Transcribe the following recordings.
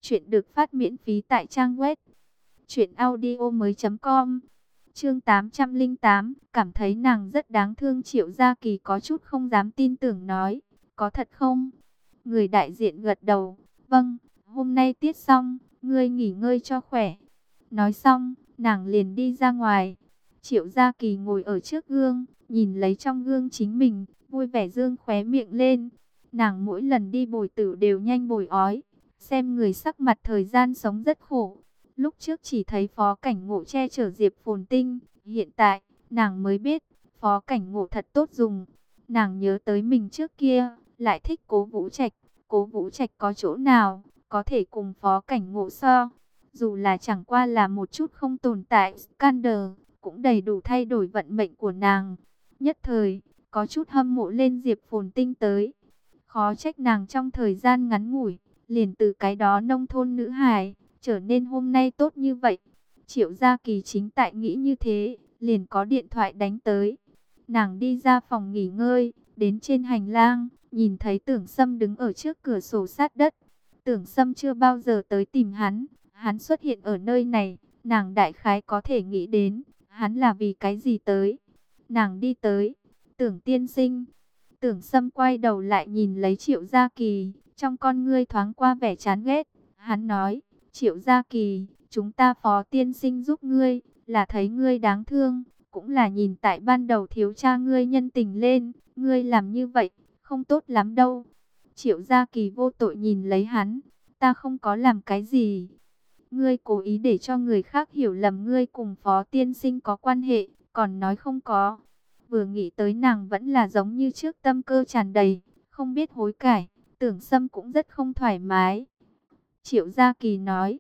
Chuyện được phát miễn phí tại trang web truyệnaudiomoi.com. Chương 808, cảm thấy nàng rất đáng thương. Triệu Gia Kỳ có chút không dám tin tưởng nói, có thật không? Người đại diện gật đầu, vâng, hôm nay tiết xong, ngươi nghỉ ngơi cho khỏe. Nói xong, nàng liền đi ra ngoài. Triệu Gia Kỳ ngồi ở trước gương, nhìn lấy trong gương chính mình, vui vẻ dương khóe miệng lên. Nàng mỗi lần đi bồi tử đều nhanh bồi ói, xem người sắc mặt thời gian sống rất khổ. Lúc trước chỉ thấy Phó Cảnh Ngộ che chở Diệp Phồn Tinh, hiện tại, nàng mới biết, Phó Cảnh Ngộ thật tốt dùng. Nàng nhớ tới mình trước kia, lại thích Cố Vũ Trạch. Cố Vũ Trạch có chỗ nào, có thể cùng Phó Cảnh Ngộ so. Dù là chẳng qua là một chút không tồn tại scandal, cũng đầy đủ thay đổi vận mệnh của nàng. Nhất thời, có chút hâm mộ lên Diệp Phồn Tinh tới. Khó trách nàng trong thời gian ngắn ngủi, liền từ cái đó nông thôn nữ hài, trở nên hôm nay tốt như vậy. Triệu Gia Kỳ chính tại nghĩ như thế, liền có điện thoại đánh tới. Nàng đi ra phòng nghỉ ngơi, đến trên hành lang, nhìn thấy Tưởng Sâm đứng ở trước cửa sổ sát đất. Tưởng Sâm chưa bao giờ tới tìm hắn xuất hiện ở nơi này, nàng đại khái có thể nghĩ đến, hắn là vì cái gì tới. Nàng đi tới, Tưởng tiên sinh. Tưởng Sâm quay đầu lại nhìn lấy Triệu Gia Kỳ, trong con ngươi thoáng qua vẻ chán ghét. Hắn nói, Triệu Gia Kỳ, chúng ta Phó tiên sinh giúp ngươi, là thấy ngươi đáng thương, cũng là nhìn tại ban đầu thiếu cha ngươi nhân tình lên, ngươi làm như vậy, không tốt lắm đâu. Triệu Gia Kỳ vô tội nhìn lấy hắn, ta không có làm cái gì. Ngươi cố ý để cho người khác hiểu lầm ngươi cùng Phó tiên sinh có quan hệ, còn nói không có. Vừa nghĩ tới nàng vẫn là giống như trước tâm cơ tràn đầy, không biết hối cải, Tưởng Sâm cũng rất không thoải mái. Triệu Gia Kỳ nói,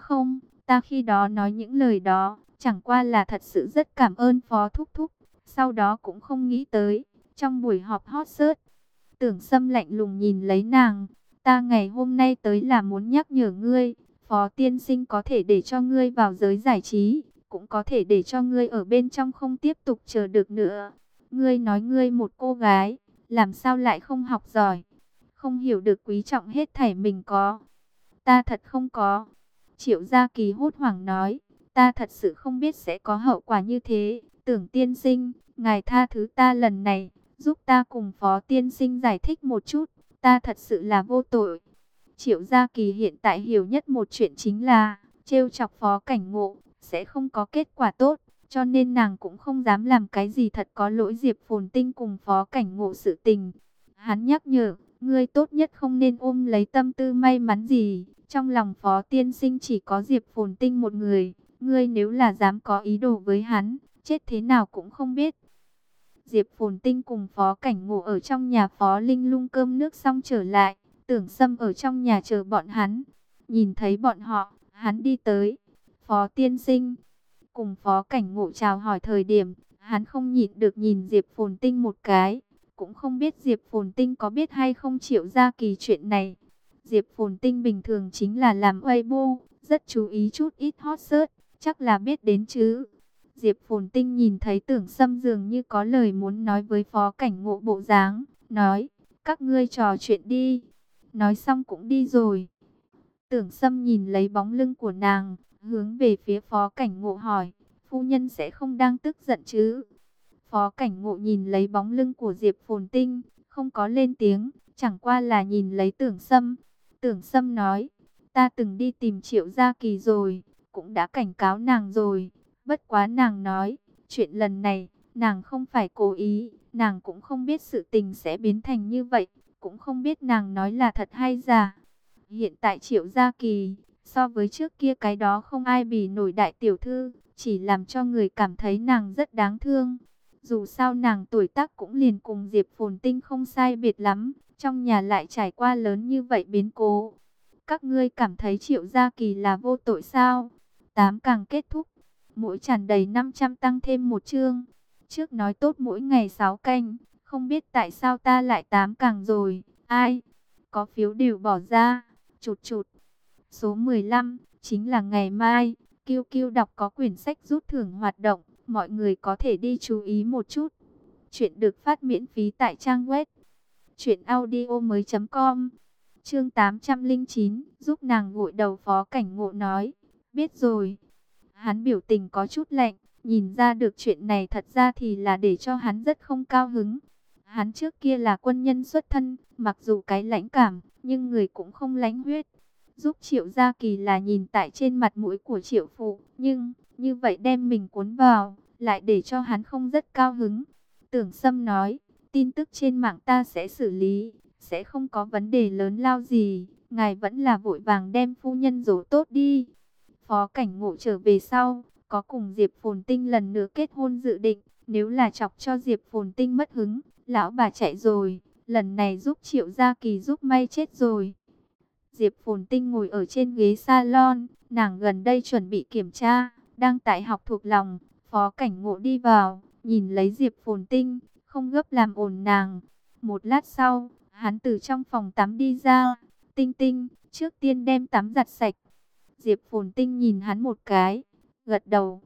ta khi đó nói những lời đó, chẳng qua là thật sự rất cảm ơn Phó Thúc Thúc, sau đó cũng không nghĩ tới, trong buổi họp hot search, Tưởng Sâm lạnh lùng nhìn lấy nàng, ta ngày hôm nay tới là muốn nhắc nhở ngươi, Phó tiên sinh có thể để cho ngươi vào giới giải trí, cũng có thể để cho ngươi ở bên trong không tiếp tục chờ được nữa. Ngươi nói ngươi một cô gái, làm sao lại không học giỏi, không hiểu được quý trọng hết thảy mình có. Ta thật không có. Triệu Gia Kỳ hốt hoảng nói, ta thật sự không biết sẽ có hậu quả như thế. Tưởng tiên sinh, ngài tha thứ ta lần này, giúp ta cùng Phó tiên sinh giải thích một chút, ta thật sự là vô tội. Triệu Gia Kỳ hiện tại hiểu nhất một chuyện chính là, trêu chọc Phó Cảnh Ngộ, sẽ không có kết quả tốt, cho nên nàng cũng không dám làm cái gì thật có lỗi Diệp Phồn Tinh cùng Phó Cảnh Ngộ sự tình. Hắn nhắc nhở, ngươi tốt nhất không nên ôm lấy tâm tư may mắn gì, trong lòng Phó tiên sinh chỉ có Diệp Phồn Tinh một người, ngươi nếu là dám có ý đồ với hắn, chết thế nào cũng không biết. Diệp Phồn Tinh cùng Phó Cảnh Ngộ ở trong nhà Phó Linh Lung cơm nước xong trở lại, Tưởng Sâm ở trong nhà chờ bọn hắn. Nhìn thấy bọn họ, hắn đi tới. Phó tiên sinh, cùng Phó Cảnh Ngộ chào hỏi thời điểm, hắn không nhịn được nhìn Diệp Phồn Tinh một cái. Cũng không biết Diệp Phồn Tinh có biết hay không Triệu Gia Kỳ chuyện này. Diệp Phồn Tinh bình thường chính là làm Weibo, rất chú ý chút ít hot search, chắc là biết đến chứ. Diệp Phồn Tinh nhìn thấy Tưởng Sâm dường như có lời muốn nói với Phó Cảnh Ngộ bộ dáng, nói, các ngươi trò chuyện đi. Nói xong cũng đi rồi. Tưởng Sâm nhìn lấy bóng lưng của nàng, hướng về phía Phó Cảnh Ngộ hỏi, phu nhân sẽ không đang tức giận chứ? Phó Cảnh Ngộ nhìn lấy bóng lưng của Diệp Phồn Tinh, không có lên tiếng, chẳng qua là nhìn lấy Tưởng Sâm. Tưởng Sâm nói, ta từng đi tìm Triệu Gia Kỳ rồi, cũng đã cảnh cáo nàng rồi. Bất quá nàng nói, chuyện lần này, nàng không phải cố ý, nàng cũng không biết sự tình sẽ biến thành như vậy, cũng không biết nàng nói là thật hay giả. Hiện tại Triệu Gia Kỳ, so với trước kia cái đó không ai bì nổi đại tiểu thư, chỉ làm cho người cảm thấy nàng rất đáng thương. Dù sao nàng tuổi tác cũng liền cùng Diệp Phồn Tinh không sai biệt lắm, trong nhà lại trải qua lớn như vậy biến cố. Các ngươi cảm thấy Triệu Gia Kỳ là vô tội sao? 8 càng kết thúc, mỗi tràn đầy 500 tăng thêm một chương. Trước nói tốt mỗi ngày 6 canh, không biết tại sao ta lại 8 càng rồi. Ai? Có phiếu đều bỏ ra. Chụt chụt. Số 15, chính là ngày mai. Kiêu Kiêu đọc có quyển sách rút thưởng hoạt động. Mọi người có thể đi chú ý một chút. Chuyện được phát miễn phí tại trang web truyệnaudiomoi.com. Chương 809, giúp nàng gội đầu. Phó Cảnh Ngộ nói, biết rồi. Hắn biểu tình có chút lạnh, nhìn ra được chuyện này thật ra thì là để cho hắn rất không cao hứng. Hắn trước kia là quân nhân xuất thân, mặc dù cái lãnh cảm, nhưng người cũng không lãnh huyết. Giúp Triệu Gia Kỳ là nhìn tại trên mặt mũi của Triệu Phụ, nhưng như vậy đem mình cuốn vào, lại để cho hắn không rất cao hứng. Tưởng Sâm nói, tin tức trên mạng ta sẽ xử lý, sẽ không có vấn đề lớn lao gì, ngài vẫn là vội vàng đem phu nhân dỗ tốt đi. Phó Cảnh Ngộ trở về sau, có cùng Diệp Phồn Tinh lần nữa kết hôn dự định, nếu là chọc cho Diệp Phồn Tinh mất hứng, lão bà chạy rồi, lần này giúp Triệu Gia Kỳ giúp may chết rồi. Diệp Phồn Tinh ngồi ở trên ghế salon, nàng gần đây chuẩn bị kiểm tra, đang tại học thuộc lòng. Phó Cảnh Ngộ đi vào, nhìn lấy Diệp Phồn Tinh, không gấp làm ồn nàng. Một lát sau, hắn từ trong phòng tắm đi ra. Tinh Tinh, trước tiên đem tắm giặt sạch. Diệp Phồn Tinh nhìn hắn một cái, gật đầu,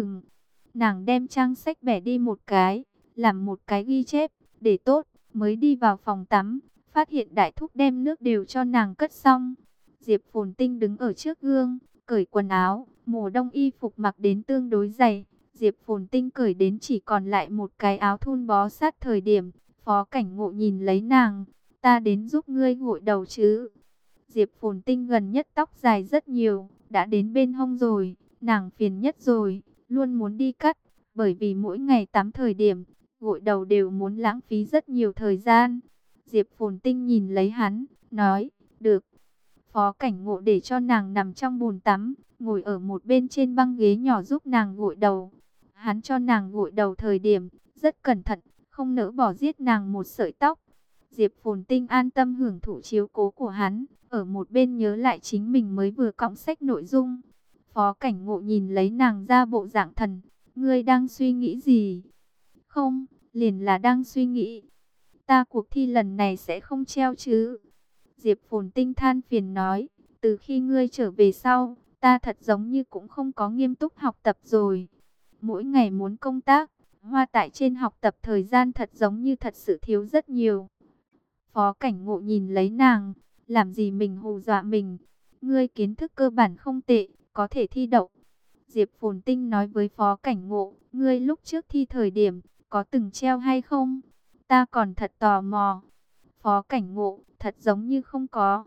Nàng đem trang sách bẻ đi một cái, làm một cái ghi chép, để tốt, mới đi vào phòng tắm. Phát hiện đại thúc đem nước đều cho nàng cất xong. Diệp Phồn Tinh đứng ở trước gương, cởi quần áo, mùa đông y phục mặc đến tương đối dày. Diệp Phồn Tinh cởi đến chỉ còn lại một cái áo thun bó sát thời điểm. Phó Cảnh Ngộ nhìn lấy nàng, ta đến giúp ngươi gội đầu chứ. Diệp Phồn Tinh gần nhất tóc dài rất nhiều, đã đến bên hông rồi, nàng phiền nhất rồi, luôn muốn đi cắt, bởi vì mỗi ngày tắm thời điểm, gội đầu đều muốn lãng phí rất nhiều thời gian. Diệp Phồn Tinh nhìn lấy hắn, nói, được. Phó Cảnh Ngộ để cho nàng nằm trong bồn tắm, ngồi ở một bên trên băng ghế nhỏ giúp nàng gội đầu. Hắn cho nàng gội đầu thời điểm, rất cẩn thận, không nỡ bỏ giết nàng một sợi tóc. Diệp Phồn Tinh an tâm hưởng thụ chiếu cố của hắn, ở một bên nhớ lại chính mình mới vừa cõng sách nội dung. Phó Cảnh Ngộ nhìn lấy nàng ra bộ dạng thần, ngươi đang suy nghĩ gì? Không, liền là đang suy nghĩ. Ta cuộc thi lần này sẽ không treo chứ? Diệp Phồn Tinh than phiền nói, từ khi ngươi trở về sau, ta thật giống như cũng không có nghiêm túc học tập rồi. Mỗi ngày muốn công tác, hoa tại trên học tập thời gian thật giống như thật sự thiếu rất nhiều. Phó Cảnh Ngộ nhìn lấy nàng, làm gì mình hù dọa mình. Ngươi kiến thức cơ bản không tệ, có thể thi đậu. Diệp Phồn Tinh nói với Phó Cảnh Ngộ, ngươi lúc trước thi thời điểm, có từng treo hay không? Ta còn thật tò mò. Phó Cảnh Ngộ, thật giống như không có.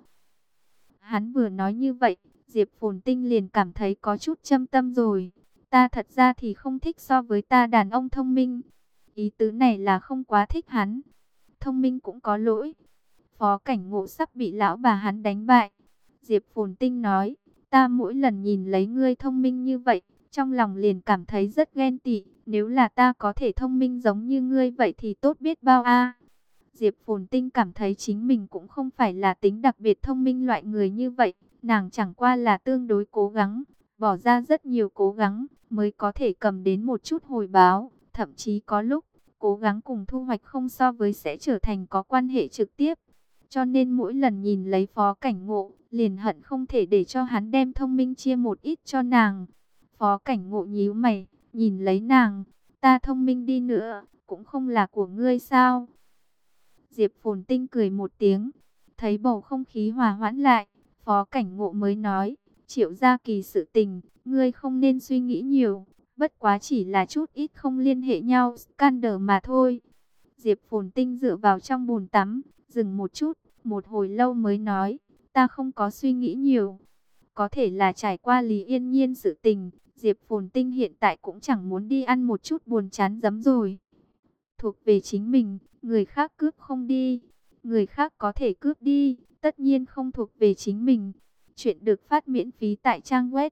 Hắn vừa nói như vậy, Diệp Phồn Tinh liền cảm thấy có chút châm tâm rồi. Ta thật ra thì không thích so với ta đàn ông thông minh. Ý tứ này là không quá thích hắn. Thông minh cũng có lỗi. Phó Cảnh Ngộ sắp bị lão bà hắn đánh bại. Diệp Phồn Tinh nói, ta mỗi lần nhìn lấy ngươi thông minh như vậy, trong lòng liền cảm thấy rất ghen tị. Nếu là ta có thể thông minh giống như ngươi vậy thì tốt biết bao a. Diệp Phồn Tinh cảm thấy chính mình cũng không phải là tính đặc biệt thông minh loại người như vậy. Nàng chẳng qua là tương đối cố gắng, bỏ ra rất nhiều cố gắng, mới có thể cầm đến một chút hồi báo. Thậm chí có lúc, cố gắng cùng thu hoạch không so với sẽ trở thành có quan hệ trực tiếp. Cho nên mỗi lần nhìn lấy Phó Cảnh Ngộ, liền hận không thể để cho hắn đem thông minh chia một ít cho nàng. Phó Cảnh Ngộ nhíu mày, nhìn lấy nàng, ta thông minh đi nữa, cũng không là của ngươi sao? Diệp Phồn Tinh cười một tiếng, thấy bầu không khí hòa hoãn lại, Phó Cảnh Ngộ mới nói, Triệu Gia Kỳ sự tình, ngươi không nên suy nghĩ nhiều, bất quá chỉ là chút ít không liên hệ nhau, scandal mà thôi. Diệp Phồn Tinh dựa vào trong bồn tắm, dừng một chút, một hồi lâu mới nói, ta không có suy nghĩ nhiều. Có thể là trải qua Lý Yên Nhiên sự tình, Diệp Phồn Tinh hiện tại cũng chẳng muốn đi ăn một chút buồn chán giấm rồi. Thuộc về chính mình, người khác cướp không đi, người khác có thể cướp đi, tất nhiên không thuộc về chính mình. Chuyện được phát miễn phí tại trang web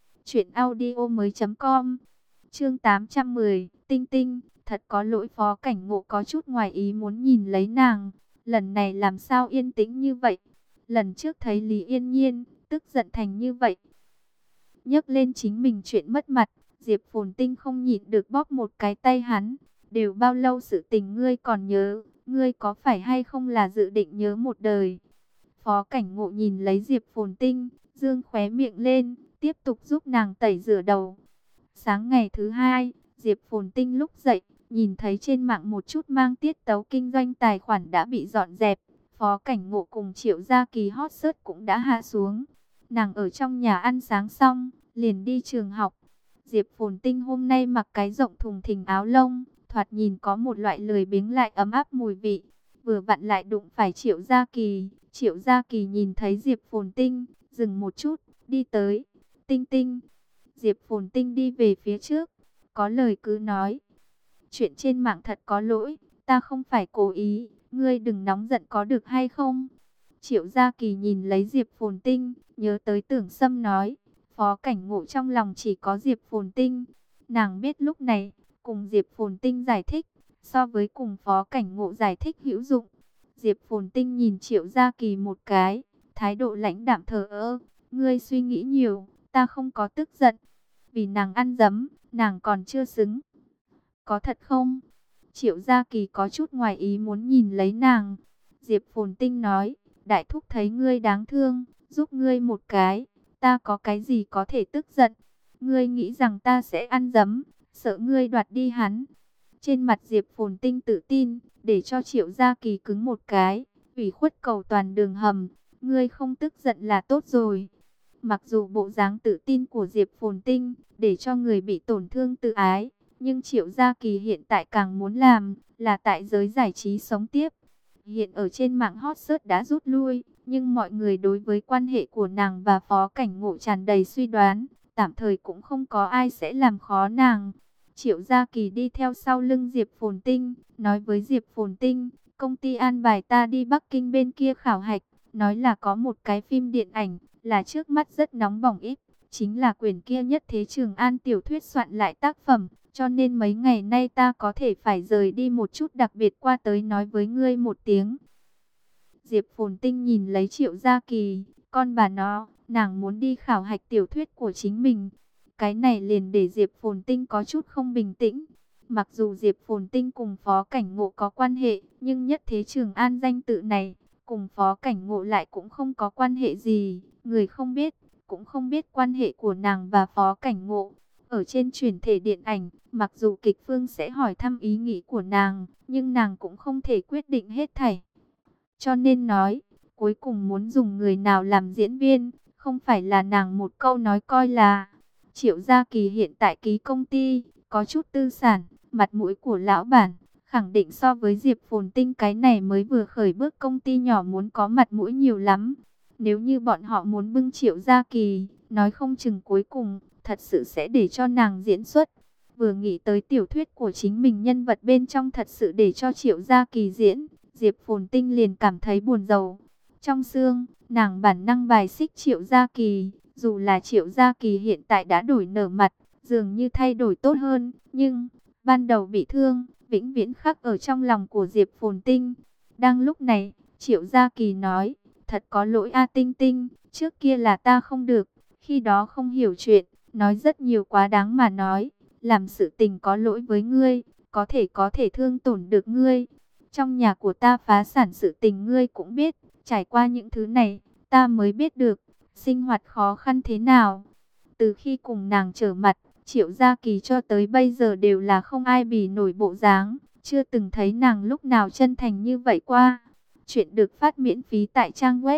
truyệnaudiomoi.com. Chương 810, Tinh Tinh, thật có lỗi. Phó Cảnh Ngộ có chút ngoài ý muốn nhìn lấy nàng, lần này làm sao yên tĩnh như vậy? Lần trước thấy Lý Yên Nhiên, tức giận thành như vậy. Nhắc lên chính mình chuyện mất mặt, Diệp Phồn Tinh không nhịn được bóp một cái tay hắn. Đều bao lâu sự tình ngươi còn nhớ, ngươi có phải hay không là dự định nhớ một đời? Phó Cảnh Ngộ nhìn lấy Diệp Phồn Tinh, dương khóe miệng lên, tiếp tục giúp nàng tẩy rửa đầu. Sáng ngày thứ hai, Diệp Phồn Tinh lúc dậy, nhìn thấy trên mạng một chút mang tiết tấu kinh doanh tài khoản đã bị dọn dẹp. Phó Cảnh Ngộ cùng Triệu Gia Kỳ hot search cũng đã hạ xuống. Nàng ở trong nhà ăn sáng xong, liền đi trường học. Diệp Phồn Tinh hôm nay mặc cái rộng thùng thình áo lông, thoạt nhìn có một loại lười biếng lại ấm áp mùi vị. Vừa vặn lại đụng phải Triệu Gia Kỳ. Triệu Gia Kỳ nhìn thấy Diệp Phồn Tinh, dừng một chút, đi tới. Tinh Tinh. Diệp Phồn Tinh đi về phía trước, có lời cứ nói. Chuyện trên mạng thật có lỗi, ta không phải cố ý, ngươi đừng nóng giận có được hay không? Triệu Gia Kỳ nhìn lấy Diệp Phồn Tinh, nhớ tới Tưởng Sâm nói, Phó Cảnh Ngộ trong lòng chỉ có Diệp Phồn Tinh. Nàng biết lúc này, cùng Diệp Phồn Tinh giải thích, so với cùng Phó Cảnh Ngộ giải thích hữu dụng. Diệp Phồn Tinh nhìn Triệu Gia Kỳ một cái, thái độ lãnh đạm thờ ơ, ngươi suy nghĩ nhiều, ta không có tức giận. Vì nàng ăn dấm, nàng còn chưa xứng. Có thật không? Triệu Gia Kỳ có chút ngoài ý muốn nhìn lấy nàng. Diệp Phồn Tinh nói, đại thúc thấy ngươi đáng thương, giúp ngươi một cái, ta có cái gì có thể tức giận? Ngươi nghĩ rằng ta sẽ ăn dấm, sợ ngươi đoạt đi hắn. Trên mặt Diệp Phồn Tinh tự tin, để cho Triệu Gia Kỳ cứng một cái, ủy khuất cầu toàn đường hầm, ngươi không tức giận là tốt rồi. Mặc dù bộ dáng tự tin của Diệp Phồn Tinh, để cho người bị tổn thương tự ái, nhưng Triệu Gia Kỳ hiện tại càng muốn làm, là tại giới giải trí sống tiếp. Hiện ở trên mạng hot search đã rút lui, nhưng mọi người đối với quan hệ của nàng và Phó Cảnh Ngộ tràn đầy suy đoán, tạm thời cũng không có ai sẽ làm khó nàng. Triệu Gia Kỳ đi theo sau lưng Diệp Phồn Tinh, nói với Diệp Phồn Tinh, công ty an bài ta đi Bắc Kinh bên kia khảo hạch, nói là có một cái phim điện ảnh, là trước mắt rất nóng bỏng ít, chính là quyển kia Nhất Thế Trường An tiểu thuyết soạn lại tác phẩm, cho nên mấy ngày nay ta có thể phải rời đi một chút, đặc biệt qua tới nói với ngươi một tiếng. Diệp Phồn Tinh nhìn lấy Triệu Gia Kỳ, con bà nó, nàng muốn đi khảo hạch tiểu thuyết của chính mình. Cái này liền để Diệp Phồn Tinh có chút không bình tĩnh. Mặc dù Diệp Phồn Tinh cùng Phó Cảnh Ngộ có quan hệ, nhưng Nhất Thế Trường An danh tự này, cùng Phó Cảnh Ngộ lại cũng không có quan hệ gì. Người không biết, cũng không biết quan hệ của nàng và Phó Cảnh Ngộ. Ở trên truyền thể điện ảnh, mặc dù kịch phương sẽ hỏi thăm ý nghĩ của nàng, nhưng nàng cũng không thể quyết định hết thảy. Cho nên nói, cuối cùng muốn dùng người nào làm diễn viên, không phải là nàng một câu nói coi là. Triệu Gia Kỳ hiện tại ký công ty, có chút tư sản, mặt mũi của lão bản, khẳng định so với Diệp Phồn Tinh cái này mới vừa khởi bước công ty nhỏ muốn có mặt mũi nhiều lắm. Nếu như bọn họ muốn bưng Triệu Gia Kỳ, nói không chừng cuối cùng, thật sự sẽ để cho nàng diễn xuất. Vừa nghĩ tới tiểu thuyết của chính mình nhân vật bên trong thật sự để cho Triệu Gia Kỳ diễn, Diệp Phồn Tinh liền cảm thấy buồn rầu. Trong xương, nàng bản năng bài xích Triệu Gia Kỳ, dù là Triệu Gia Kỳ hiện tại đã đổi nở mặt, dường như thay đổi tốt hơn, nhưng ban đầu bị thương, vĩnh viễn khắc ở trong lòng của Diệp Phồn Tinh. Đang lúc này, Triệu Gia Kỳ nói, thật có lỗi A Tinh Tinh, trước kia là ta không được, khi đó không hiểu chuyện, nói rất nhiều quá đáng mà nói, làm sự tình có lỗi với ngươi, có thể thương tổn được ngươi. Trong nhà của ta phá sản sự tình ngươi cũng biết, trải qua những thứ này, ta mới biết được, sinh hoạt khó khăn thế nào. Từ khi cùng nàng trở mặt, Triệu Gia Kỳ cho tới bây giờ đều là không ai bì nổi bộ dáng, chưa từng thấy nàng lúc nào chân thành như vậy qua. Chuyện được phát miễn phí tại trang web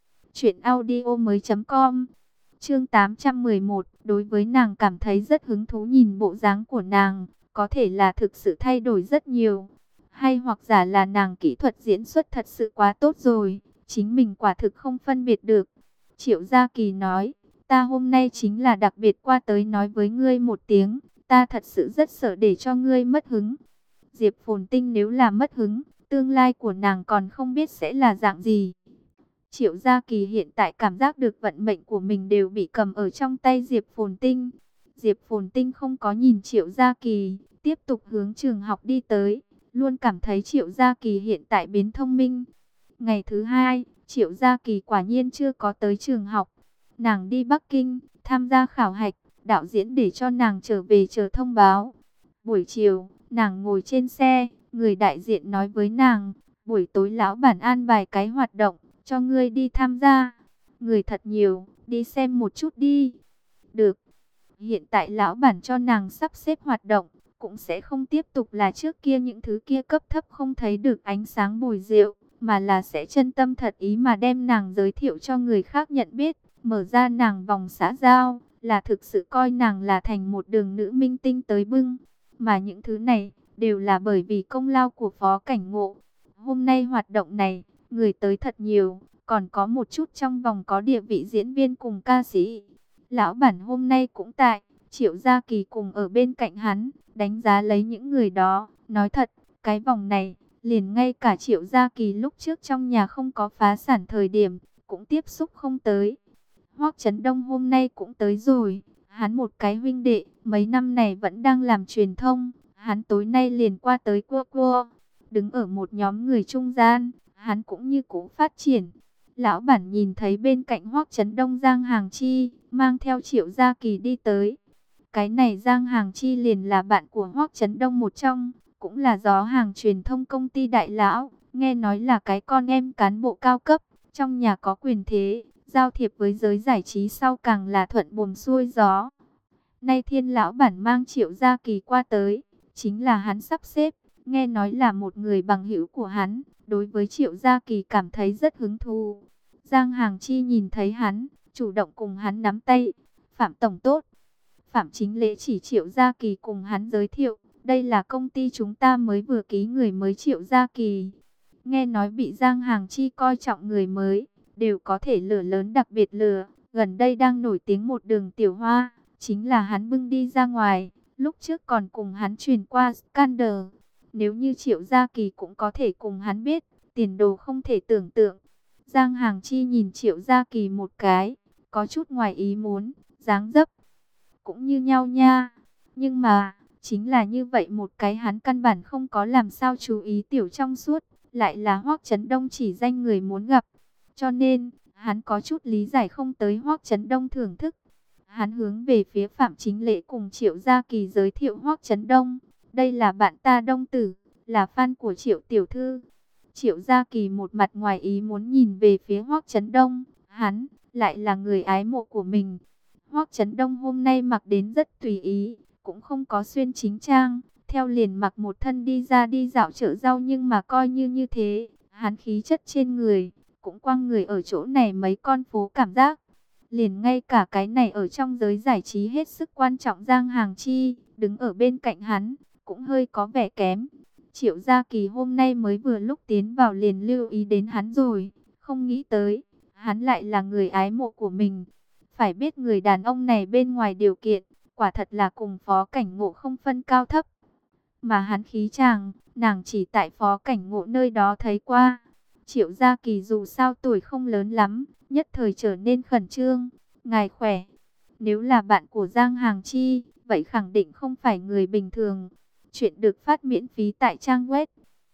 truyệnaudiomoi.com. Chương 811, đối với nàng cảm thấy rất hứng thú nhìn bộ dáng của nàng, có thể là thực sự thay đổi rất nhiều, hay hoặc giả là nàng kỹ thuật diễn xuất thật sự quá tốt rồi, chính mình quả thực không phân biệt được. Triệu Gia Kỳ nói, ta hôm nay chính là đặc biệt qua tới nói với ngươi một tiếng, ta thật sự rất sợ để cho ngươi mất hứng. Diệp Phồn Tinh nếu là mất hứng, tương lai của nàng còn không biết sẽ là dạng gì. Triệu Gia Kỳ hiện tại cảm giác được vận mệnh của mình đều bị cầm ở trong tay Diệp Phồn Tinh. Diệp Phồn Tinh không có nhìn Triệu Gia Kỳ, tiếp tục hướng trường học đi tới, luôn cảm thấy Triệu Gia Kỳ hiện tại biến thông minh. Ngày thứ hai, Triệu Gia Kỳ quả nhiên chưa có tới trường học. Nàng đi Bắc Kinh, tham gia khảo hạch, đạo diễn để cho nàng trở về chờ thông báo. Buổi chiều, nàng ngồi trên xe, người đại diện nói với nàng, buổi tối lão bản an bài cái hoạt động, cho ngươi đi tham gia. Người thật nhiều, đi xem một chút đi. Được. Hiện tại lão bản cho nàng sắp xếp hoạt động, cũng sẽ không tiếp tục là trước kia những thứ kia cấp thấp không thấy được ánh sáng bùi rượu, mà là sẽ chân tâm thật ý mà đem nàng giới thiệu cho người khác nhận biết, mở ra nàng vòng xã giao, là thực sự coi nàng là thành một đường nữ minh tinh tới bưng. Mà những thứ này đều là bởi vì công lao của Phó Cảnh Ngộ. Hôm nay hoạt động này, người tới thật nhiều, còn có một chút trong vòng có địa vị diễn viên cùng ca sĩ. Lão bản hôm nay cũng tại, Triệu Gia Kỳ cùng ở bên cạnh hắn, đánh giá lấy những người đó. Nói thật, cái vòng này, liền ngay cả Triệu Gia Kỳ lúc trước trong nhà không có phá sản thời điểm, cũng tiếp xúc không tới. Hoắc Chấn Đông hôm nay cũng tới rồi, hắn một cái huynh đệ, mấy năm này vẫn đang làm truyền thông, hắn tối nay liền qua tới cua. Đứng ở một nhóm người trung gian, hắn cũng như cũ phát triển. Lão bản nhìn thấy bên cạnh Hoắc Chấn Đông Giang Hàng Chi, mang theo Triệu Gia Kỳ đi tới. Cái này Giang Hàng Chi liền là bạn của Hoắc Chấn Đông một trong, cũng là gió hàng truyền thông công ty đại lão, nghe nói là cái con em cán bộ cao cấp, trong nhà có quyền thế, giao thiệp với giới giải trí sau càng là thuận buồm xuôi gió. Nay Thiên lão bản mang Triệu Gia Kỳ qua tới, chính là hắn sắp xếp, nghe nói là một người bằng hữu của hắn, đối với Triệu Gia Kỳ cảm thấy rất hứng thú. Giang Hàng Chi nhìn thấy hắn, chủ động cùng hắn nắm tay. Phạm tổng tốt. Phạm Chính Lễ chỉ Triệu Gia Kỳ cùng hắn giới thiệu, đây là công ty chúng ta mới vừa ký người mới Triệu Gia Kỳ. Nghe nói bị Giang Hàng Chi coi trọng người mới, đều có thể lửa lớn đặc biệt lửa, gần đây đang nổi tiếng một đường tiểu hoa, chính là hắn bưng đi ra ngoài, lúc trước còn cùng hắn truyền qua scandal. Nếu như Triệu Gia Kỳ cũng có thể cùng hắn biết, tiền đồ không thể tưởng tượng. Giang Hàng Chi nhìn Triệu Gia Kỳ một cái, có chút ngoài ý muốn, dáng dấp cũng như nhau nha. Nhưng mà, chính là như vậy một cái hắn căn bản không có làm sao chú ý tiểu trong suốt, lại là Hoắc Chấn Đông chỉ danh người muốn gặp. Cho nên, hắn có chút lý giải không tới Hoắc Chấn Đông thưởng thức. Hắn hướng về phía Phạm Chính Lễ cùng Triệu Gia Kỳ giới thiệu Hoắc Chấn Đông. Đây là bạn ta Đông Tử, là fan của Triệu tiểu thư. Triệu Gia Kỳ một mặt ngoài ý muốn nhìn về phía Hoắc Chấn Đông, hắn lại là người ái mộ của mình. Hoắc Chấn Đông hôm nay mặc đến rất tùy ý, cũng không có xuyên chính trang, theo liền mặc một thân đi ra đi dạo chợ rau, nhưng mà coi như thế, hắn khí chất trên người, cũng quăng người ở chỗ này mấy con phố cảm giác. Liền ngay cả cái này ở trong giới giải trí hết sức quan trọng Giang Hàng Chi, đứng ở bên cạnh hắn, cũng hơi có vẻ kém. Triệu Gia Kỳ hôm nay mới vừa lúc tiến vào liền lưu ý đến hắn rồi, không nghĩ tới, hắn lại là người ái mộ của mình. Phải biết người đàn ông này bên ngoài điều kiện, quả thật là cùng Phó Cảnh Ngộ không phân cao thấp. Mà hắn khí chàng, nàng chỉ tại Phó Cảnh Ngộ nơi đó thấy qua. Triệu Gia Kỳ dù sao tuổi không lớn lắm, nhất thời trở nên khẩn trương. Ngài khỏe, nếu là bạn của Giang Hàng Chi, vậy khẳng định không phải người bình thường. Chuyện được phát miễn phí tại trang web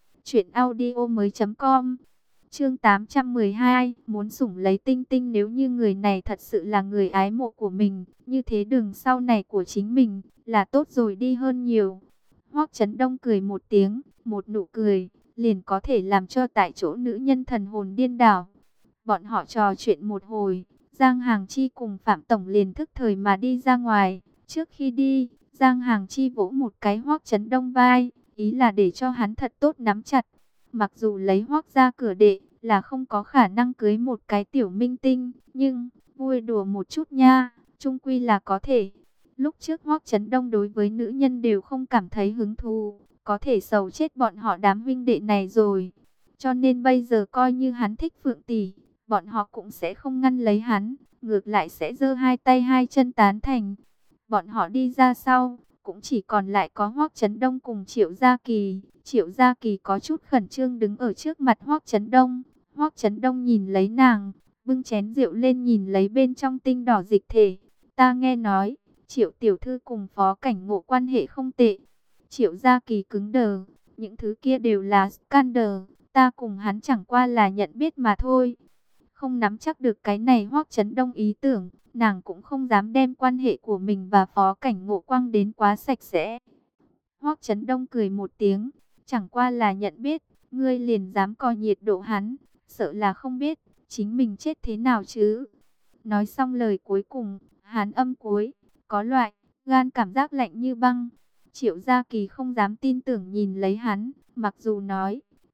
truyệnaudiomoi.com. Chương 812, muốn sủng lấy Tinh Tinh. Nếu như người này thật sự là người ái mộ của mình, như thế đường sau này của chính mình là tốt rồi đi hơn nhiều. Hoắc Chấn Đông cười một tiếng, một nụ cười liền có thể làm cho tại chỗ nữ nhân thần hồn điên đảo. Bọn họ trò chuyện một hồi, Giang Hàng Chi cùng Phạm Tổng liền thức thời mà đi ra ngoài. Trước khi đi, Giang Hàng Chi vỗ một cái Hoắc Chấn Đông vai, ý là để cho hắn thật tốt nắm chặt. Mặc dù lấy Hoắc ra cửa đệ là không có khả năng cưới một cái tiểu minh tinh, nhưng vui đùa một chút nha, chung quy là có thể. Lúc trước Hoắc Chấn Đông đối với nữ nhân đều không cảm thấy hứng thú, có thể sầu chết bọn họ đám huynh đệ này rồi. Cho nên bây giờ coi như hắn thích Phượng tỷ, bọn họ cũng sẽ không ngăn lấy hắn, ngược lại sẽ giơ hai tay hai chân tán thành. Bọn họ đi ra sau, cũng chỉ còn lại có Hoắc Chấn Đông cùng Triệu Gia Kỳ. Triệu Gia Kỳ có chút khẩn trương đứng ở trước mặt Hoắc Chấn Đông. Hoắc Chấn Đông nhìn lấy nàng, bưng chén rượu lên nhìn lấy bên trong tinh đỏ dịch thể. Ta nghe nói, Triệu tiểu thư cùng Phó Cảnh Ngộ quan hệ không tệ. Triệu Gia Kỳ cứng đờ, những thứ kia đều là scandal, ta cùng hắn chẳng qua là nhận biết mà thôi. Không nắm chắc được cái này Hoắc Chấn Đông ý tưởng, nàng cũng không dám đem quan hệ của mình và Phó Cảnh Ngộ quăng đến quá sạch sẽ. Hoắc Chấn Đông cười một tiếng, chẳng qua là nhận biết, ngươi liền dám coi nhiệt độ hắn, sợ là không biết chính mình chết thế nào chứ. Nói xong lời cuối cùng, hắn âm cuối, có loại gan cảm giác lạnh như băng. Triệu Gia Kỳ không dám tin tưởng nhìn lấy hắn, mặc dù nói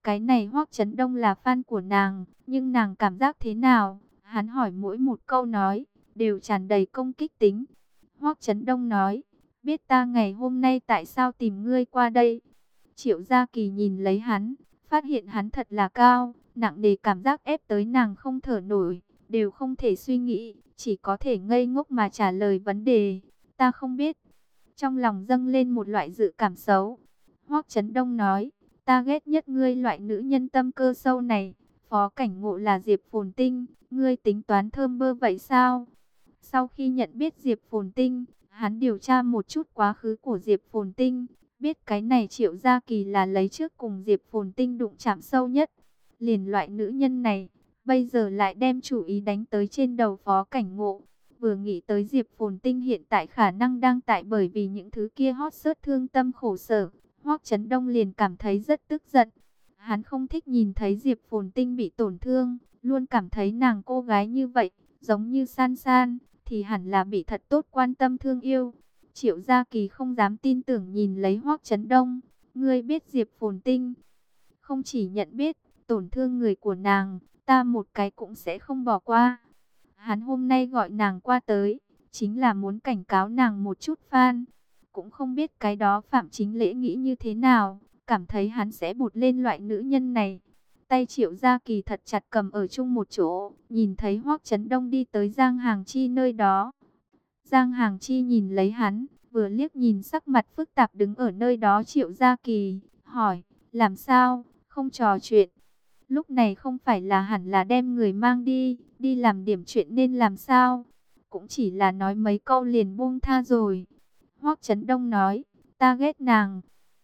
Cái này Hoắc Chấn Đông là fan của nàng, nhưng nàng cảm giác thế nào? Hắn hỏi mỗi một câu nói, đều tràn đầy công kích tính. Hoắc Chấn Đông nói, biết ta ngày hôm nay tại sao tìm ngươi qua đây. Triệu Gia Kỳ nhìn lấy hắn, phát hiện hắn thật là cao, nặng nề cảm giác ép tới nàng không thở nổi, đều không thể suy nghĩ, chỉ có thể ngây ngốc mà trả lời vấn đề. Ta không biết. Trong lòng dâng lên một loại dự cảm xấu. Hoắc Chấn Đông nói, ta ghét nhất ngươi loại nữ nhân tâm cơ sâu này. Phó Cảnh Ngộ là Diệp Phồn Tinh, ngươi tính toán thơm bơ vậy sao? Sau khi nhận biết Diệp Phồn Tinh, hắn điều tra một chút quá khứ của Diệp Phồn Tinh, biết cái này Triệu Gia Kỳ là lấy trước cùng Diệp Phồn Tinh đụng chạm sâu nhất. Liền loại nữ nhân này, bây giờ lại đem chủ ý đánh tới trên đầu Phó Cảnh Ngộ. Vừa nghĩ tới Diệp Phồn Tinh hiện tại khả năng đang tại bởi vì những thứ kia hot search thương tâm khổ sở, Hoắc Chấn Đông liền cảm thấy rất tức giận. Hắn không thích nhìn thấy Diệp Phồn Tinh bị tổn thương, luôn cảm thấy nàng cô gái như vậy, giống như San San, thì hẳn là bị thật tốt quan tâm thương yêu. Triệu Gia Kỳ không dám tin tưởng nhìn lấy Hoắc Chấn Đông, ngươi biết Diệp Phồn Tinh? Không chỉ nhận biết, tổn thương người của nàng, ta một cái cũng sẽ không bỏ qua. Hắn hôm nay gọi nàng qua tới, chính là muốn cảnh cáo nàng một chút Phan. Cũng không biết cái đó Phạm Chính Lễ nghĩ như thế nào, cảm thấy hắn sẽ bụt lên loại nữ nhân này. Tay Triệu Gia Kỳ thật chặt cầm ở chung một chỗ, nhìn thấy Hoắc Chấn Đông đi tới Giang Hàng Chi nơi đó. Giang Hàng Chi nhìn lấy hắn, vừa liếc nhìn sắc mặt phức tạp đứng ở nơi đó Triệu Gia Kỳ, hỏi, làm sao, không trò chuyện. Lúc này không phải là hẳn là đem người mang đi, đi làm điểm chuyện nên làm sao. Cũng chỉ là nói mấy câu liền buông tha rồi. Hoắc Chấn Đông nói, ta ghét nàng.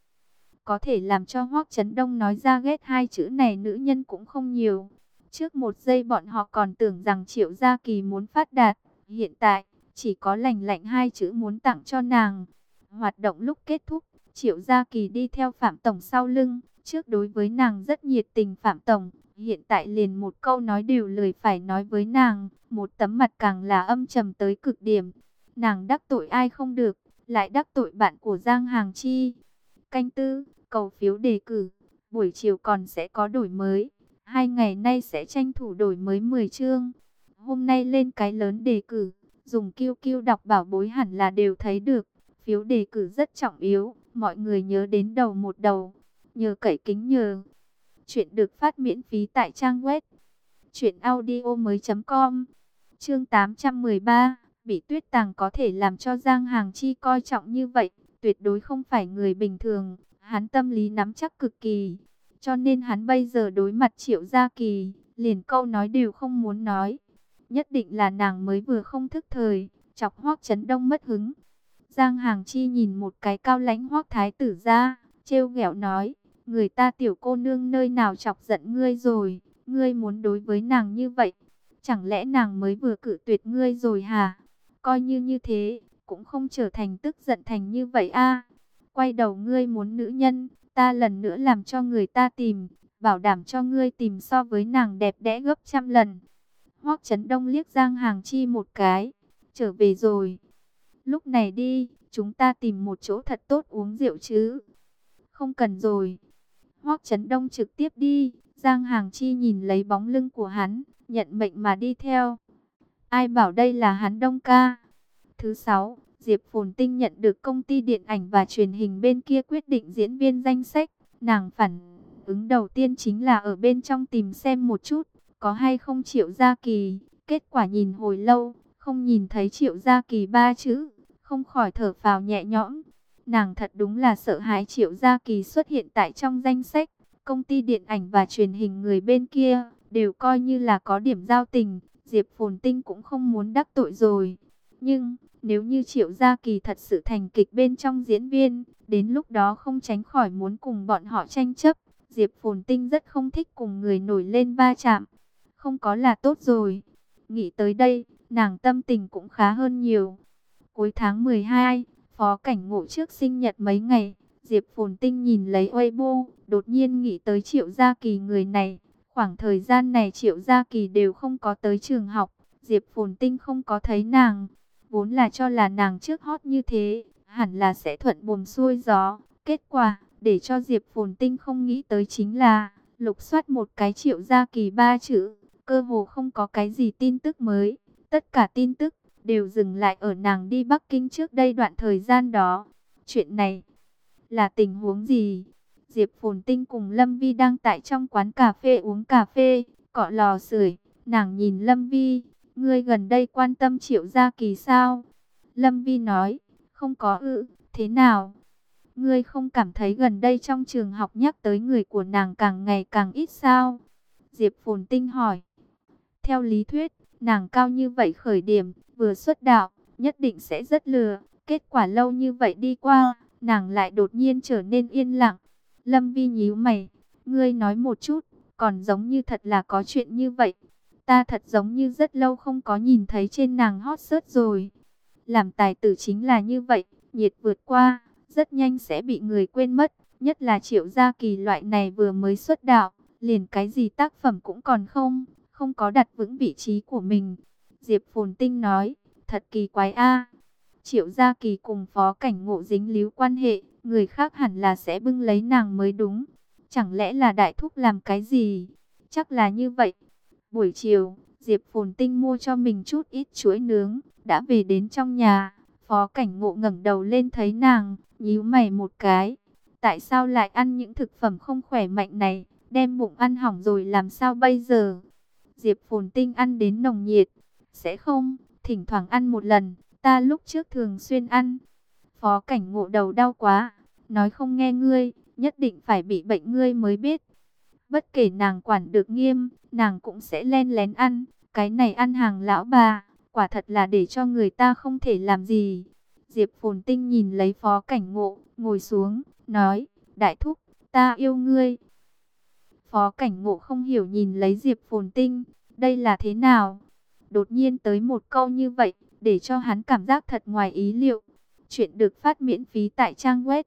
Có thể làm cho Hoắc Chấn Đông nói ra ghét hai chữ này nữ nhân cũng không nhiều. Trước một giây bọn họ còn tưởng rằng Triệu Gia Kỳ muốn phát đạt. Hiện tại, chỉ có lành lạnh hai chữ muốn tặng cho nàng. Hoạt động lúc kết thúc, Triệu Gia Kỳ đi theo Phạm Tổng sau lưng. Trước đối với nàng rất nhiệt tình Phạm Tổng, hiện tại liền một câu nói đều lười phải nói với nàng, một tấm mặt càng là âm trầm tới cực điểm. Nàng đắc tội ai không được, lại đắc tội bạn của Giang Hàng Chi. Canh tư, cầu phiếu đề cử, buổi chiều còn sẽ có đổi mới, 2 ngày nay sẽ tranh thủ đổi mới 10 chương. Hôm nay lên cái lớn đề cử, dùng QQ đọc bảo bối hẳn là đều thấy được, phiếu đề cử rất trọng yếu, mọi người nhớ đến đầu một đầu. Nhờ cậy kính nhờ. Chuyện được phát miễn phí tại trang web truyệnaudiomoi.com. Chương 813, bị Tuyết Tàng có thể làm cho Giang Hàng Chi coi trọng như vậy, tuyệt đối không phải người bình thường, hắn tâm lý nắm chắc cực kỳ. Cho nên hắn bây giờ đối mặt Triệu Gia Kỳ, liền câu nói đều không muốn nói. Nhất định là nàng mới vừa không thức thời, chọc Hoắc Chấn Đông mất hứng. Giang Hàng Chi nhìn một cái cao lãnh Hoắc thái tử ra, trêu ghẹo nói, người ta tiểu cô nương nơi nào chọc giận ngươi rồi, ngươi muốn đối với nàng như vậy, chẳng lẽ nàng mới vừa cự tuyệt ngươi rồi hả? Coi như như thế, cũng không trở thành tức giận thành như vậy a. Quay đầu ngươi muốn nữ nhân, ta lần nữa làm cho người ta tìm, bảo đảm cho ngươi tìm so với nàng đẹp đẽ gấp trăm lần. Hoắc Chấn Đông liếc Giang Hàng Chi một cái, trở về rồi. Lúc này đi, chúng ta tìm một chỗ thật tốt uống rượu chứ. Không cần rồi. Hoắc Chấn Đông trực tiếp đi, Giang Hàng Chi nhìn lấy bóng lưng của hắn, nhận mệnh mà đi theo. Ai bảo đây là hắn Đông ca. Thứ 6, Diệp Phồn Tinh nhận được công ty điện ảnh và truyền hình bên kia quyết định diễn viên danh sách. Nàng phản ứng đầu tiên chính là ở bên trong tìm xem một chút, có hay không Triệu Gia Kỳ. Kết quả nhìn hồi lâu, không nhìn thấy Triệu Gia Kỳ ba chữ, không khỏi thở phào nhẹ nhõm. Nàng thật đúng là sợ hãi Triệu Gia Kỳ xuất hiện tại trong danh sách. Công ty điện ảnh và truyền hình người bên kia đều coi như là có điểm giao tình, Diệp Phồn Tinh cũng không muốn đắc tội rồi. Nhưng nếu như Triệu Gia Kỳ thật sự thành kịch bên trong diễn viên, đến lúc đó không tránh khỏi muốn cùng bọn họ tranh chấp. Diệp Phồn Tinh rất không thích cùng người nổi lên va chạm. Không có là tốt rồi. Nghĩ tới đây, nàng tâm tình cũng khá hơn nhiều. Cuối tháng 12, Phó Cảnh Ngộ trước sinh nhật mấy ngày, Diệp Phồn Tinh nhìn lấy Weibo, đột nhiên nghĩ tới Triệu Gia Kỳ người này. Khoảng thời gian này Triệu Gia Kỳ đều không có tới trường học, Diệp Phồn Tinh không có thấy nàng. Vốn là cho là nàng trước hot như thế, hẳn là sẽ thuận buồm xuôi gió. Kết quả, để cho Diệp Phồn Tinh không nghĩ tới chính là, Lục soát một cái Triệu Gia Kỳ 3 chữ, cơ hồ không có cái gì tin tức mới. Tất cả tin tức đều dừng lại ở nàng đi Bắc Kinh trước đây đoạn thời gian đó. Chuyện này là tình huống gì? Diệp Phồn Tinh cùng Lâm Vi đang tại trong quán cà phê uống cà phê, cọ lò sưởi. Nàng nhìn Lâm Vi, ngươi gần đây quan tâm Triệu Gia Kỳ sao? Lâm Vi nói, không có thế nào? Ngươi không cảm thấy gần đây trong trường học nhắc tới người của nàng càng ngày càng ít sao? Diệp Phồn Tinh hỏi. Theo lý thuyết, nàng cao như vậy khởi điểm, vừa xuất đạo, nhất định sẽ rất lừa. Kết quả lâu như vậy đi qua, nàng lại đột nhiên trở nên yên lặng. Lâm Vi nhíu mày, ngươi nói một chút, còn giống như thật là có chuyện như vậy. Ta thật giống như rất lâu không có nhìn thấy trên nàng hot search rồi. Làm tài tử chính là như vậy, nhiệt vượt qua, rất nhanh sẽ bị người quên mất. Nhất là Triệu Gia Kỳ loại này vừa mới xuất đạo, liền cái gì tác phẩm cũng còn không có đặt vững vị trí của mình. Diệp Phồn Tinh nói, thật kỳ quái a. Triệu Gia Kỳ cùng Phó Cảnh Ngộ dính líu quan hệ, người khác hẳn là sẽ bưng lấy nàng mới đúng. Chẳng lẽ là đại thúc làm cái gì? Chắc là như vậy. Buổi chiều, Diệp Phồn Tinh mua cho mình chút ít chuối nướng, đã về đến trong nhà. Phó Cảnh Ngộ ngẩng đầu lên thấy nàng, nhíu mày một cái. Tại sao lại ăn những thực phẩm không khỏe mạnh này, đem bụng ăn hỏng rồi làm sao bây giờ? Diệp Phồn Tinh ăn đến nồng nhiệt, sẽ không, thỉnh thoảng ăn một lần, ta lúc trước thường xuyên ăn. Phó Cảnh Ngộ đầu đau quá, nói không nghe ngươi, nhất định phải bị bệnh ngươi mới biết. Bất kể nàng quản được nghiêm, nàng cũng sẽ len lén ăn, cái này ăn hàng lão bà, quả thật là để cho người ta không thể làm gì. Diệp Phồn Tinh nhìn lấy Phó Cảnh Ngộ, ngồi xuống, nói, đại thúc, ta yêu ngươi. Phó Cảnh Ngộ không hiểu nhìn lấy Diệp Phồn Tinh, đây là thế nào? Đột nhiên tới một câu như vậy, để cho hắn cảm giác thật ngoài ý liệu. Chuyện được phát miễn phí tại trang web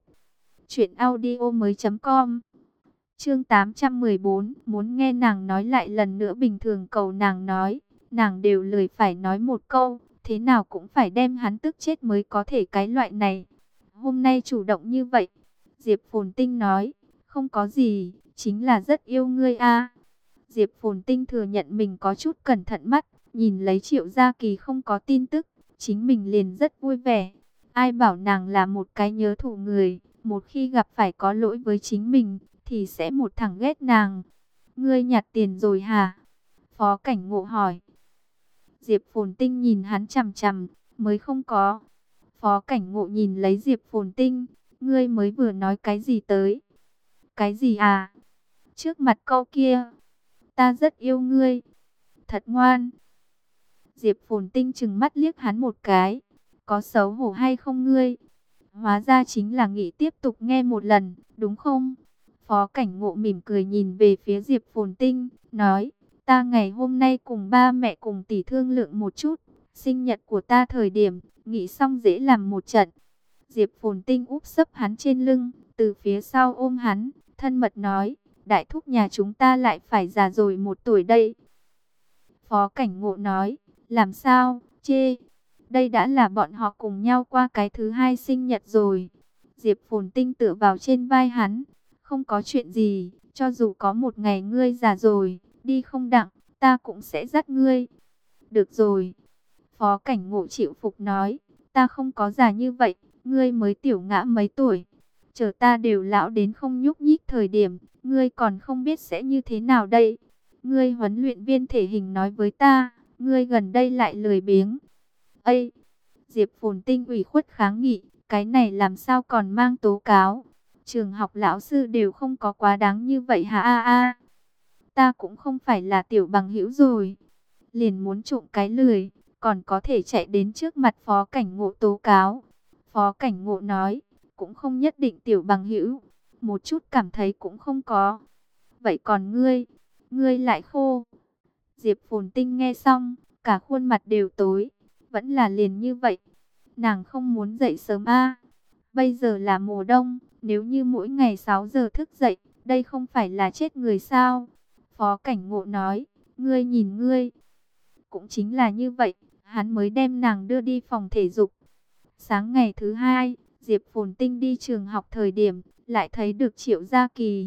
truyệnaudiomoi.com. Chương 814, muốn nghe nàng nói lại lần nữa bình thường cầu nàng nói, nàng đều lười phải nói một câu, thế nào cũng phải đem hắn tức chết mới có thể cái loại này. Hôm nay chủ động như vậy, Diệp Phồn Tinh nói, không có gì, chính là rất yêu ngươi a. Diệp Phồn Tinh thừa nhận mình có chút cẩn thận mắt, nhìn lấy Triệu Gia Kỳ không có tin tức, chính mình liền rất vui vẻ. Ai bảo nàng là một cái nhớ thù người, một khi gặp phải có lỗi với chính mình, thì sẽ một thằng ghét nàng. Ngươi nhặt tiền rồi hả? Phó Cảnh Ngộ hỏi. Diệp Phồn Tinh nhìn hắn chằm chằm, mới không có. Phó Cảnh Ngộ nhìn lấy Diệp Phồn Tinh, ngươi mới vừa nói cái gì tới? Cái gì à? Trước mặt câu kia, ta rất yêu ngươi. Thật ngoan. Diệp Phồn Tinh trừng mắt liếc hắn một cái. Có xấu hổ hay không ngươi? Hóa ra chính là nghĩ tiếp tục nghe một lần, đúng không? Phó Cảnh Ngộ mỉm cười nhìn về phía Diệp Phồn Tinh, nói, ta ngày hôm nay cùng ba mẹ cùng tỷ thương lượng một chút, sinh nhật của ta thời điểm, nghĩ xong dễ làm một trận. Diệp Phồn Tinh úp sấp hắn trên lưng, từ phía sau ôm hắn, thân mật nói, đại thúc nhà chúng ta lại phải già rồi 1 tuổi đây. Phó Cảnh Ngộ nói, làm sao, chê, đây đã là bọn họ cùng nhau qua cái thứ 2 sinh nhật rồi. Diệp Phồn Tinh tựa vào trên vai hắn, không có chuyện gì, cho dù có một ngày ngươi già rồi, đi không đặng, ta cũng sẽ dắt ngươi. Được rồi. Phó Cảnh Ngộ chịu phục nói, ta không có già như vậy, ngươi mới tiểu ngã mấy tuổi. Chờ ta đều lão đến không nhúc nhích thời điểm, ngươi còn không biết sẽ như thế nào đây. Ngươi huấn luyện viên thể hình nói với ta, ngươi gần đây lại lười biếng. Ây! Diệp Phồn Tinh ủy khuất kháng nghị, cái này làm sao còn mang tố cáo. Trường học lão sư đều không có quá đáng như vậy hả a. Ta cũng không phải là tiểu bằng hữu rồi. Liền muốn trộm cái lười, còn có thể chạy đến trước mặt Phó Cảnh Ngộ tố cáo. Phó Cảnh Ngộ nói, cũng không nhất định tiểu bằng hữu, một chút cảm thấy cũng không có. Vậy còn ngươi lại khô. Diệp Phồn Tinh nghe xong, cả khuôn mặt đều tối, vẫn là liền như vậy. Nàng không muốn dậy sớm a. Bây giờ là mùa đông, nếu như mỗi ngày 6 giờ thức dậy, đây không phải là chết người sao? Phó Cảnh Ngộ nói, ngươi nhìn ngươi. Cũng chính là như vậy, hắn mới đem nàng đưa đi phòng thể dục. Sáng ngày thứ 2, Diệp Phồn Tinh đi trường học thời điểm, lại thấy được Triệu Gia Kỳ.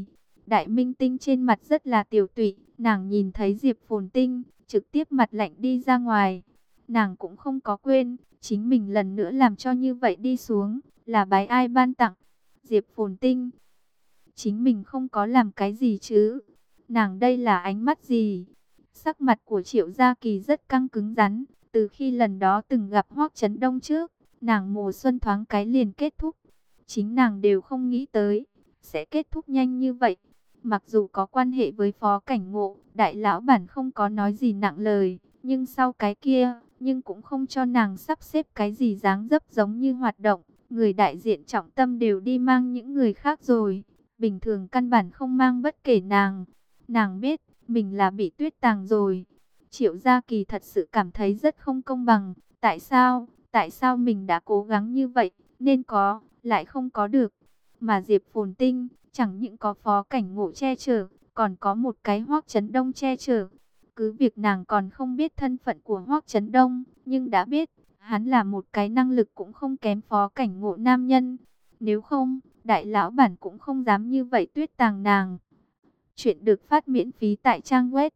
Đại Minh Tinh trên mặt rất là tiểu tụy, nàng nhìn thấy Diệp Phồn Tinh, trực tiếp mặt lạnh đi ra ngoài. Nàng cũng không có quên, chính mình lần nữa làm cho như vậy đi xuống, là bái ai ban tặng. Diệp Phồn Tinh, chính mình không có làm cái gì chứ? Nàng đây là ánh mắt gì? Sắc mặt của Triệu Gia Kỳ rất căng cứng rắn, từ khi lần đó từng gặp Hoắc Chấn Đông trước, nàng mùa xuân thoáng cái liền kết thúc. Chính nàng đều không nghĩ tới, sẽ kết thúc nhanh như vậy. Mặc dù có quan hệ với Phó Cảnh Ngộ, đại lão bản không có nói gì nặng lời, nhưng sau cái kia, nhưng cũng không cho nàng sắp xếp cái gì dáng dấp giống như hoạt động. Người đại diện trọng tâm đều đi mang những người khác rồi, bình thường căn bản không mang bất kể nàng. Nàng biết, mình là bị tuyết tàng rồi. Triệu Gia Kỳ thật sự cảm thấy rất không công bằng. Tại sao? Tại sao mình đã cố gắng như vậy, nên có, lại không có được? Mà Diệp Phồn Tinh, chẳng những có Phó Cảnh Ngộ che chở, còn có một cái Hoắc Chấn Đông che chở. Cứ việc nàng còn không biết thân phận của Hoắc Chấn Đông, nhưng đã biết, hắn là một cái năng lực cũng không kém Phó Cảnh Ngộ nam nhân. Nếu không, đại lão bản cũng không dám như vậy tuyết tàng nàng. Chuyện được phát miễn phí tại trang web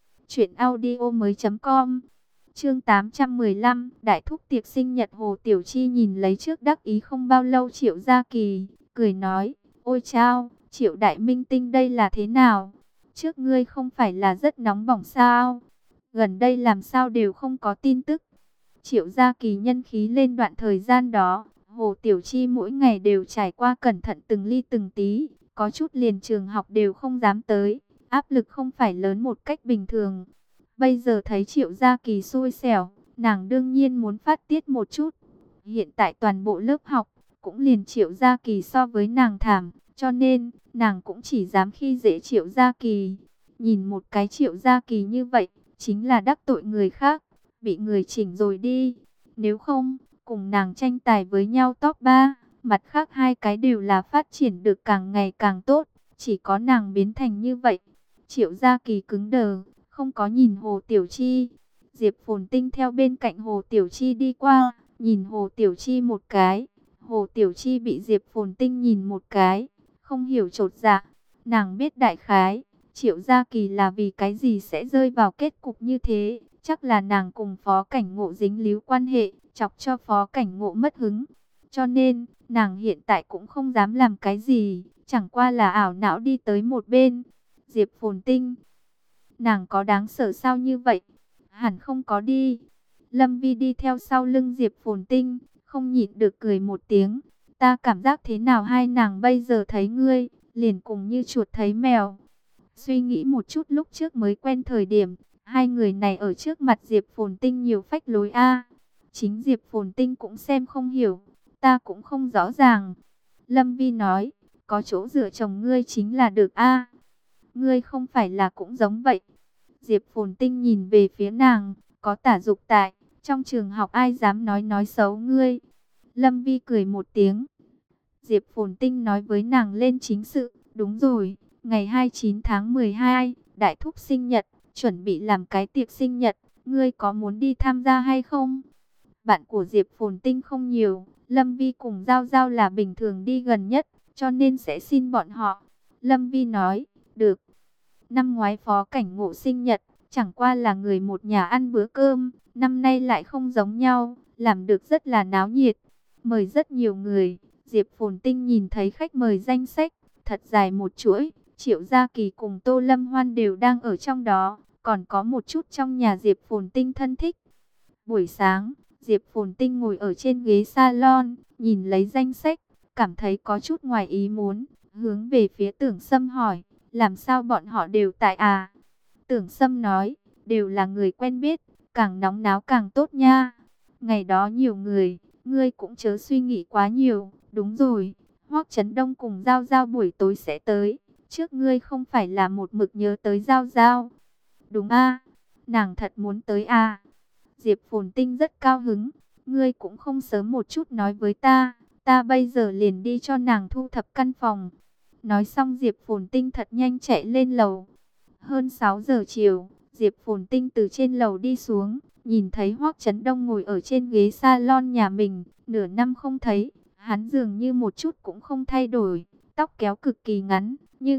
truyệnaudiomoi.com. Chương 815, đại thúc tiệc sinh nhật Hồ Tiểu Chi nhìn lấy trước đắc ý không bao lâu Triệu Gia Kỳ, cười nói: "Ôi chao, Triệu Đại Minh Tinh đây là thế nào? Trước ngươi không phải là rất nóng bỏng sao? Gần đây làm sao đều không có tin tức?" Triệu Gia Kỳ nhân khí lên đoạn thời gian đó, Hồ Tiểu Chi mỗi ngày đều trải qua cẩn thận từng ly từng tí, có chút liền trường học đều không dám tới, áp lực không phải lớn một cách bình thường. Bây giờ thấy Triệu Gia Kỳ xui xẻo, nàng đương nhiên muốn phát tiết một chút. Hiện tại toàn bộ lớp học, cũng liền Triệu Gia Kỳ so với nàng thảm, cho nên, nàng cũng chỉ dám khi dễ Triệu Gia Kỳ. Nhìn một cái Triệu Gia Kỳ như vậy, chính là đắc tội người khác, bị người chỉnh rồi đi. Nếu không, cùng nàng tranh tài với nhau top 3, mặt khác hai cái đều là phát triển được càng ngày càng tốt, chỉ có nàng biến thành như vậy. Triệu Gia Kỳ cứng đờ, không có nhìn Hồ Tiểu Chi. Diệp Phồn Tinh theo bên cạnh Hồ Tiểu Chi đi qua, nhìn Hồ Tiểu Chi một cái. Hồ Tiểu Chi bị Diệp Phồn Tinh nhìn một cái, không hiểu chột dạ. Nàng biết đại khái, Triệu Gia Kỳ là vì cái gì sẽ rơi vào kết cục như thế. Chắc là nàng cùng Phó Cảnh Ngộ dính líu quan hệ, chọc cho Phó Cảnh Ngộ mất hứng. Cho nên, nàng hiện tại cũng không dám làm cái gì, chẳng qua là ảo não đi tới một bên. Diệp Phồn Tinh, nàng có đáng sợ sao như vậy? Hẳn không có đi. Lâm Vi đi theo sau lưng Diệp Phồn Tinh, không nhịn được cười một tiếng. Ta cảm giác thế nào hai nàng bây giờ thấy ngươi, liền cùng như chuột thấy mèo. Suy nghĩ một chút lúc trước mới quen thời điểm, hai người này ở trước mặt Diệp Phồn Tinh nhiều phách lối a. Chính Diệp Phồn Tinh cũng xem không hiểu, ta cũng không rõ ràng. Lâm Vi nói, có chỗ dựa chồng ngươi chính là được a. Ngươi không phải là cũng giống vậy. Diệp Phồn Tinh nhìn về phía nàng, có tả dục tại, trong trường học ai dám nói xấu ngươi. Lâm Vi cười một tiếng. Diệp Phồn Tinh nói với nàng lên chính sự, đúng rồi, ngày 29 tháng 12, đại thúc sinh nhật, chuẩn bị làm cái tiệc sinh nhật, ngươi có muốn đi tham gia hay không? Bạn của Diệp Phồn Tinh không nhiều, Lâm Vi cùng Giao Giao là bình thường đi gần nhất, cho nên sẽ xin bọn họ. Lâm Vi nói, được. Năm ngoái Phó Cảnh Ngộ sinh nhật, chẳng qua là người một nhà ăn bữa cơm, năm nay lại không giống nhau, làm được rất là náo nhiệt, mời rất nhiều người. Diệp Phồn Tinh nhìn thấy khách mời danh sách, thật dài một chuỗi, Triệu Gia Kỳ cùng Tô Lâm Hoan đều đang ở trong đó, còn có một chút trong nhà Diệp Phồn Tinh thân thích. Buổi sáng, Diệp Phồn Tinh ngồi ở trên ghế salon, nhìn lấy danh sách, cảm thấy có chút ngoài ý muốn, hướng về phía Tưởng Sâm hỏi, làm sao bọn họ đều tại à? Tưởng Sâm nói, đều là người quen biết, càng nóng náo càng tốt nha. Ngày đó nhiều người, ngươi cũng chớ suy nghĩ quá nhiều, đúng rồi, Hoắc Chấn Đông cùng Giao Giao buổi tối sẽ tới, trước ngươi không phải là một mực nhớ tới Giao Giao. Đúng a, nàng thật muốn tới a. Diệp Phồn Tinh rất cao hứng, ngươi cũng không sớm một chút nói với ta, ta bây giờ liền đi cho nàng thu thập căn phòng. Nói xong Diệp Phồn Tinh thật nhanh chạy lên lầu. Hơn 6 giờ chiều, Diệp Phồn Tinh từ trên lầu đi xuống, nhìn thấy Hoắc Chấn Đông ngồi ở trên ghế salon nhà mình, nửa năm không thấy, hắn dường như một chút cũng không thay đổi, tóc kéo cực kỳ ngắn, nhưng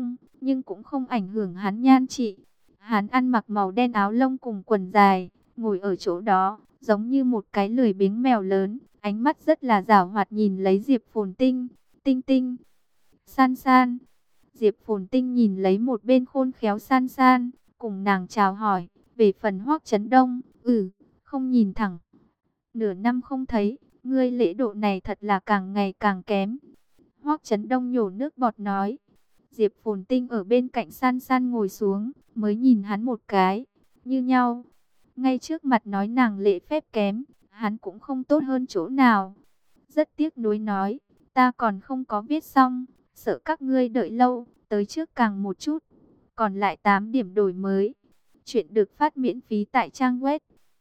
nhưng cũng không ảnh hưởng hắn nhan trị. Hắn ăn mặc màu đen áo lông cùng quần dài, ngồi ở chỗ đó, giống như một cái lười biếng mèo lớn, ánh mắt rất là giảo hoạt nhìn lấy Diệp Phồn Tinh. Tinh Tinh, San San. Diệp Phồn Tinh nhìn lấy một bên khôn khéo San San, cùng nàng chào hỏi. Về phần Hoắc Chấn Đông, không nhìn thẳng. Nửa năm không thấy, ngươi lễ độ này thật là càng ngày càng kém. Hoắc Chấn Đông nhổ nước bọt nói. Diệp Phồn Tinh ở bên cạnh San San ngồi xuống, mới nhìn hắn một cái, như nhau. Ngay trước mặt nói nàng lễ phép kém, hắn cũng không tốt hơn chỗ nào. Rất tiếc nuối nói, ta còn không có viết xong, sợ các ngươi đợi lâu, tới trước càng một chút. Còn lại 8 điểm đổi mới. Chuyện được phát miễn phí tại trang web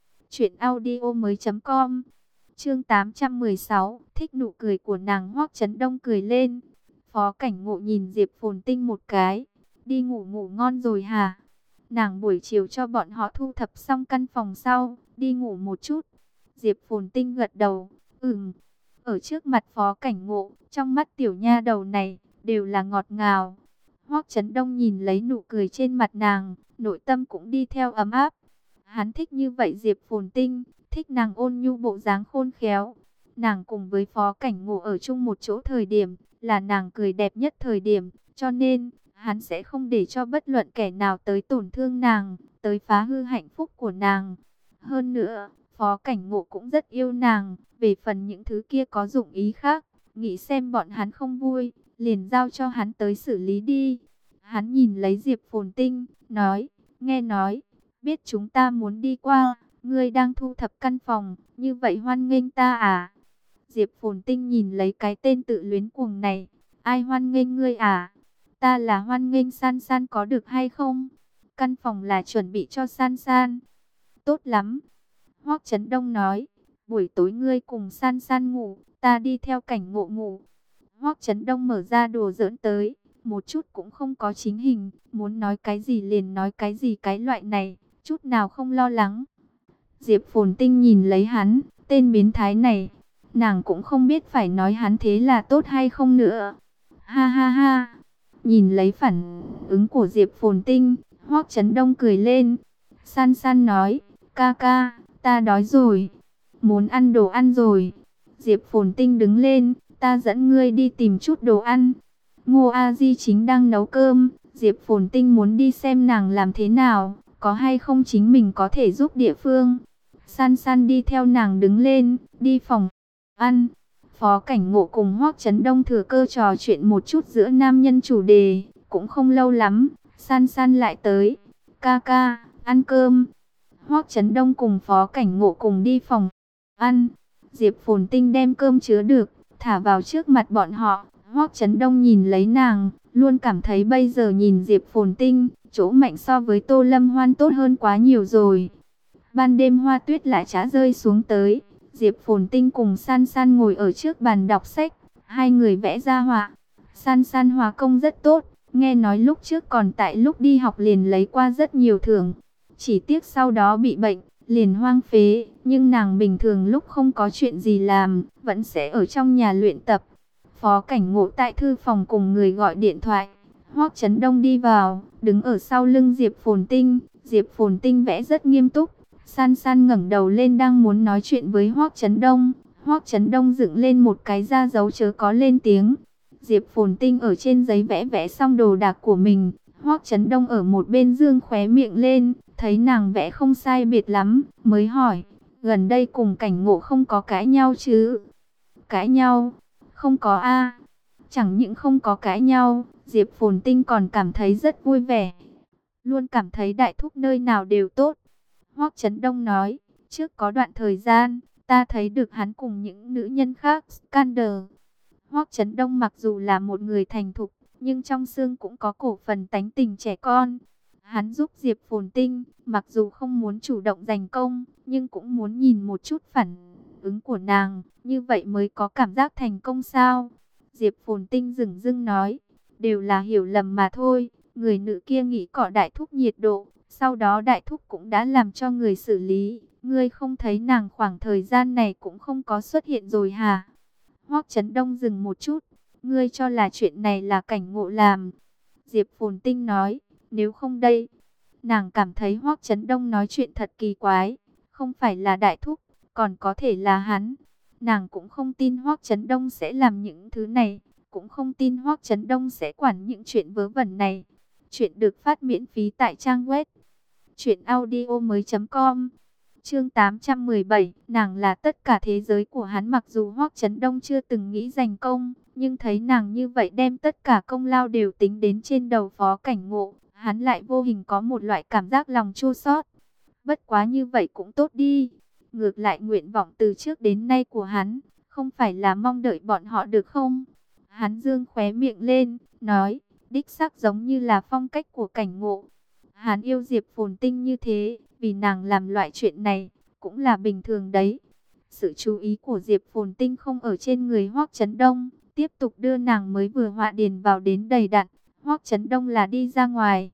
truyệnaudiomoi.com. Chương 816, thích nụ cười của nàng. Hoắc Chấn Đông cười lên. Phó Cảnh Ngộ nhìn Diệp Phồn Tinh một cái, đi ngủ ngủ ngon rồi hả? Nàng buổi chiều cho bọn họ thu thập xong căn phòng sau, đi ngủ một chút. Diệp Phồn Tinh gật đầu, ở trước mặt Phó Cảnh Ngộ, trong mắt tiểu nha đầu này, đều là ngọt ngào. Hoắc Chấn Đông nhìn lấy nụ cười trên mặt nàng, nội tâm cũng đi theo ấm áp. Hắn thích như vậy Diệp Phồn Tinh, thích nàng ôn nhu bộ dáng khôn khéo. Nàng cùng với Phó Cảnh Ngộ ở chung một chỗ thời điểm, là nàng cười đẹp nhất thời điểm, cho nên, hắn sẽ không để cho bất luận kẻ nào tới tổn thương nàng, tới phá hư hạnh phúc của nàng. Hơn nữa, Phó Cảnh Ngộ cũng rất yêu nàng, về phần những thứ kia có dụng ý khác, nghĩ xem bọn hắn không vui, liền giao cho hắn tới xử lý đi. Hắn nhìn lấy Diệp Phồn Tinh, nói, nghe nói, biết chúng ta muốn đi qua, ngươi đang thu thập căn phòng, như vậy hoan nghênh ta à? Diệp Phồn Tinh nhìn lấy cái tên tự luyến cuồng này, ai hoan nghênh ngươi à? Ta là hoan nghênh San San có được hay không? Căn phòng là chuẩn bị cho San San. Tốt lắm. Hoắc Chấn Đông nói, buổi tối ngươi cùng San San ngủ, ta đi theo Cảnh Ngộ ngủ. Hoắc Chấn Đông mở ra đồ giỡn tới, một chút cũng không có chính hình, muốn nói cái gì liền nói cái gì, cái loại này, chút nào không lo lắng. Diệp Phồn Tinh nhìn lấy hắn, tên biến thái này, nàng cũng không biết phải nói hắn thế là tốt hay không nữa. Ha ha ha. Nhìn lấy phản ứng của Diệp Phồn Tinh, Hoắc Chấn Đông cười lên. San San nói, ca ca, ta đói rồi, muốn ăn đồ ăn rồi. Diệp Phồn Tinh đứng lên, ta dẫn ngươi đi tìm chút đồ ăn. Ngô A Di chính đang nấu cơm, Diệp Phồn Tinh muốn đi xem nàng làm thế nào, có hay không chính mình có thể giúp địa phương. San San đi theo nàng đứng lên, đi phòng ăn. Phó Cảnh Ngộ cùng Hoắc Chấn Đông thừa cơ trò chuyện một chút giữa nam nhân chủ đề, cũng không lâu lắm, San San lại tới. Ca ca, ăn cơm. Hoắc Chấn Đông cùng Phó Cảnh Ngộ cùng đi phòng ăn. Diệp Phồn Tinh đem cơm chứa được, thả vào trước mặt bọn họ. Hoắc Chấn Đông nhìn lấy nàng, luôn cảm thấy bây giờ nhìn Diệp Phồn Tinh, chỗ mạnh so với Tô Lâm Hoan tốt hơn quá nhiều rồi. Ban đêm hoa tuyết lại chả rơi xuống tới. Diệp Phồn Tinh cùng San San ngồi ở trước bàn đọc sách, hai người vẽ ra họa. San San hóa công rất tốt, nghe nói lúc trước còn tại lúc đi học liền lấy qua rất nhiều thưởng. Chỉ tiếc sau đó bị bệnh, liền hoang phế, nhưng nàng bình thường lúc không có chuyện gì làm, vẫn sẽ ở trong nhà luyện tập. Phó Cảnh Ngộ tại thư phòng cùng người gọi điện thoại. Hoắc Chấn Đông đi vào, đứng ở sau lưng Diệp Phồn Tinh. Diệp Phồn Tinh vẽ rất nghiêm túc. San San ngẩng đầu lên đang muốn nói chuyện với Hoắc Chấn Đông. Hoắc Chấn Đông dựng lên một cái ra dấu chớ có lên tiếng. Diệp Phồn Tinh ở trên giấy vẽ vẽ xong đồ đạc của mình. Hoắc Chấn Đông ở một bên dương khóe miệng lên, thấy nàng vẽ không sai biệt lắm, mới hỏi, gần đây cùng Cảnh Ngộ không có cãi nhau chứ? Cãi nhau? Không có a. Chẳng những không có cãi nhau, Diệp Phồn Tinh còn cảm thấy rất vui vẻ. Luôn cảm thấy đại thúc nơi nào đều tốt. Hoắc Chấn Đông nói, trước có đoạn thời gian, ta thấy được hắn cùng những nữ nhân khác scandal. Hoắc Chấn Đông mặc dù là một người thành thục, nhưng trong xương cũng có cổ phần tánh tình trẻ con. Hắn giúp Diệp Phồn Tinh, mặc dù không muốn chủ động giành công, nhưng cũng muốn nhìn một chút phản ứng của nàng, như vậy mới có cảm giác thành công sao? Diệp Phồn Tinh dửng dưng nói, đều là hiểu lầm mà thôi, người nữ kia nghĩ cọ đại thúc nhiệt độ, sau đó đại thúc cũng đã làm cho người xử lý, ngươi không thấy nàng khoảng thời gian này cũng không có xuất hiện rồi hả? Hoắc Chấn Đông dừng một chút, ngươi cho là chuyện này là Cảnh Ngộ làm? Diệp Phồn Tinh nói, nếu không đây. Nàng cảm thấy Hoắc Chấn Đông nói chuyện thật kỳ quái, không phải là đại thúc, còn có thể là hắn. Nàng cũng không tin Hoắc Chấn Đông sẽ làm những thứ này, cũng không tin Hoắc Chấn Đông sẽ quản những chuyện vớ vẩn này. Chuyện được phát miễn phí tại trang web truyệnaudiomoi.com. Chương 817, nàng là tất cả thế giới của hắn. Mặc dù Hoắc Chấn Đông chưa từng nghĩ giành công, nhưng thấy nàng như vậy đem tất cả công lao đều tính đến trên đầu Phó Cảnh Ngộ, hắn lại vô hình có một loại cảm giác lòng chua xót. Bất quá như vậy cũng tốt đi. Ngược lại nguyện vọng từ trước đến nay của hắn, không phải là mong đợi bọn họ được không? Hắn dương khóe miệng lên, nói, đích xác giống như là phong cách của Cảnh Ngộ. Hắn yêu Diệp Phồn Tinh như thế, vì nàng làm loại chuyện này, cũng là bình thường đấy. Sự chú ý của Diệp Phồn Tinh không ở trên người Hoắc Chấn Đông, tiếp tục đưa nàng mới vừa họa điền vào đến đầy đặn. Hoắc Chấn Đông là đi ra ngoài.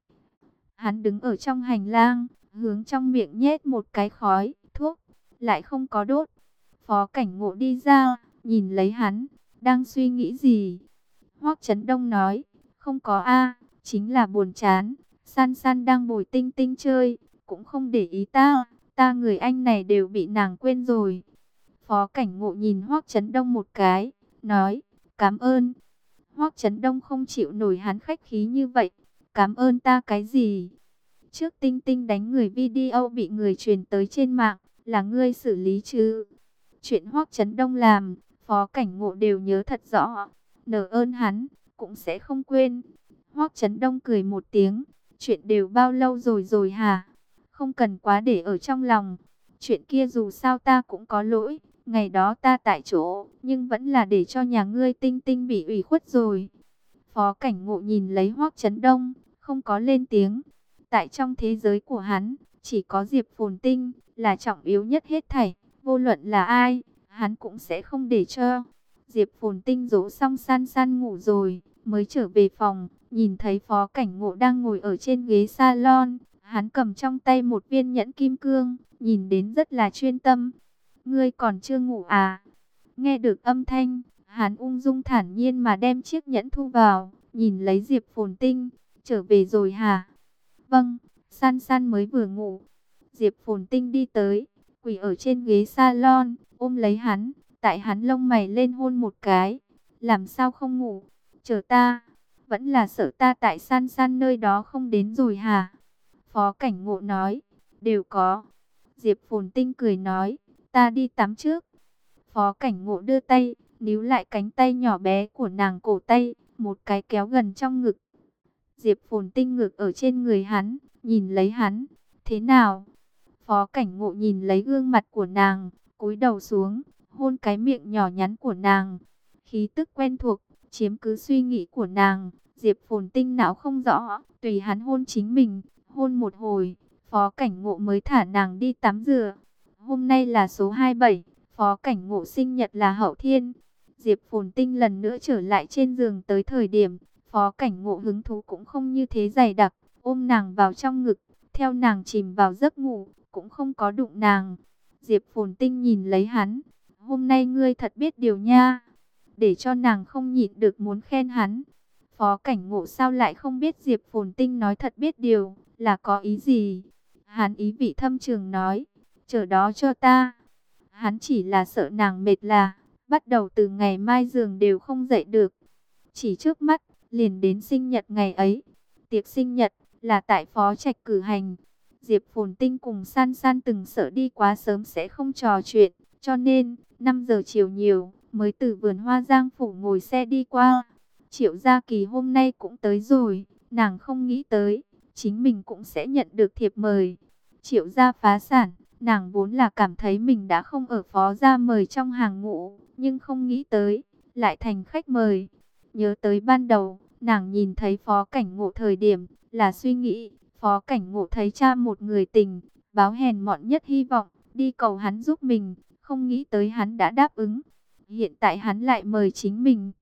Hắn đứng ở trong hành lang, hướng trong miệng nhét một cái khói, thuốc, lại không có đốt. Phó Cảnh Ngộ đi ra, nhìn lấy hắn, đang suy nghĩ gì? Hoắc Chấn Đông nói, không có a, chính là buồn chán. San San đang bồi Tinh Tinh chơi, cũng không để ý ta người anh này đều bị nàng quên rồi. Phó Cảnh Ngộ nhìn Hoắc Chấn Đông một cái, nói, cảm ơn. Hoắc Chấn Đông không chịu nổi hắn khách khí như vậy, cảm ơn ta cái gì? Trước Tinh Tinh đánh người video bị người truyền tới trên mạng, là ngươi xử lý chứ? Chuyện Hoắc Chấn Đông làm, Phó Cảnh Ngộ đều nhớ thật rõ, nợ ơn hắn, cũng sẽ không quên. Hoắc Chấn Đông cười một tiếng, chuyện đều bao lâu rồi hả? Không cần quá để ở trong lòng. Chuyện kia dù sao ta cũng có lỗi, ngày đó ta tại chỗ, nhưng vẫn là để cho nhà ngươi Tinh Tinh bị ủy khuất rồi. Phó Cảnh Ngộ nhìn lấy Hoắc Chấn Đông, không có lên tiếng. Tại trong thế giới của hắn, chỉ có Diệp Phồn Tinh là trọng yếu nhất hết thảy, vô luận là ai, hắn cũng sẽ không để cho. Diệp Phồn Tinh dỗ xong San San ngủ rồi, mới trở về phòng, nhìn thấy Phó Cảnh Ngộ đang ngồi ở trên ghế salon, hắn cầm trong tay một viên nhẫn kim cương, nhìn đến rất là chuyên tâm. Ngươi còn chưa ngủ à? Nghe được âm thanh, hắn ung dung thản nhiên mà đem chiếc nhẫn thu vào, nhìn lấy Diệp Phồn Tinh, trở về rồi hả? Vâng, San San mới vừa ngủ. Diệp Phồn Tinh đi tới, quỳ ở trên ghế salon, ôm lấy hắn, tại hắn lông mày lên hôn một cái. Làm sao không ngủ? Chờ ta. Vẫn là sợ ta tại San San nơi đó không đến rồi hả? Phó Cảnh Ngộ nói, đều có. Diệp Phồn Tinh cười nói, ta đi tắm trước. Phó Cảnh Ngộ đưa tay, níu lại cánh tay nhỏ bé của nàng cổ tay, một cái kéo gần trong ngực. Diệp Phồn Tinh ngược ở trên người hắn, nhìn lấy hắn. Thế nào? Phó Cảnh Ngộ nhìn lấy gương mặt của nàng, cúi đầu xuống, hôn cái miệng nhỏ nhắn của nàng. Khí tức quen thuộc, chiếm cứ suy nghĩ của nàng. Diệp Phồn Tinh não không rõ, tùy hắn hôn chính mình, hôn một hồi, Phó Cảnh Ngộ mới thả nàng đi tắm rửa. Hôm nay là số 27, Phó Cảnh Ngộ sinh nhật là Hậu Thiên. Diệp Phồn Tinh lần nữa trở lại trên giường tới thời điểm, Phó Cảnh Ngộ hứng thú cũng không như thế dày đặc, ôm nàng vào trong ngực, theo nàng chìm vào giấc ngủ, cũng không có đụng nàng. Diệp Phồn Tinh nhìn lấy hắn, hôm nay ngươi thật biết điều nha, để cho nàng không nhịn được muốn khen hắn. Phó Cảnh Ngộ sao lại không biết Diệp Phồn Tinh nói thật biết điều, là có ý gì? Hắn ý vị thâm trường nói, chờ đó cho ta. Hắn chỉ là sợ nàng mệt là, bắt đầu từ ngày mai giường đều không dậy được. Chỉ trước mắt, liền đến sinh nhật ngày ấy. Tiệc sinh nhật là tại Phó Trạch cử hành. Diệp Phồn Tinh cùng San San từng sợ đi quá sớm sẽ không trò chuyện, cho nên 5 giờ chiều nhiều mới từ vườn hoa Giang phủ ngồi xe đi qua. Triệu Gia Kỳ hôm nay cũng tới rồi, nàng không nghĩ tới chính mình cũng sẽ nhận được thiệp mời. Triệu gia phá sản, nàng vốn là cảm thấy mình đã không ở Phó gia mời trong hàng ngũ, nhưng không nghĩ tới lại thành khách mời. Nhớ tới ban đầu, nàng nhìn thấy Phó Cảnh Ngộ thời điểm, là suy nghĩ, Phó Cảnh Ngộ thấy cha một người tình, báo hèn mọn nhất hy vọng, đi cầu hắn giúp mình, không nghĩ tới hắn đã đáp ứng. Hiện tại hắn lại mời chính mình,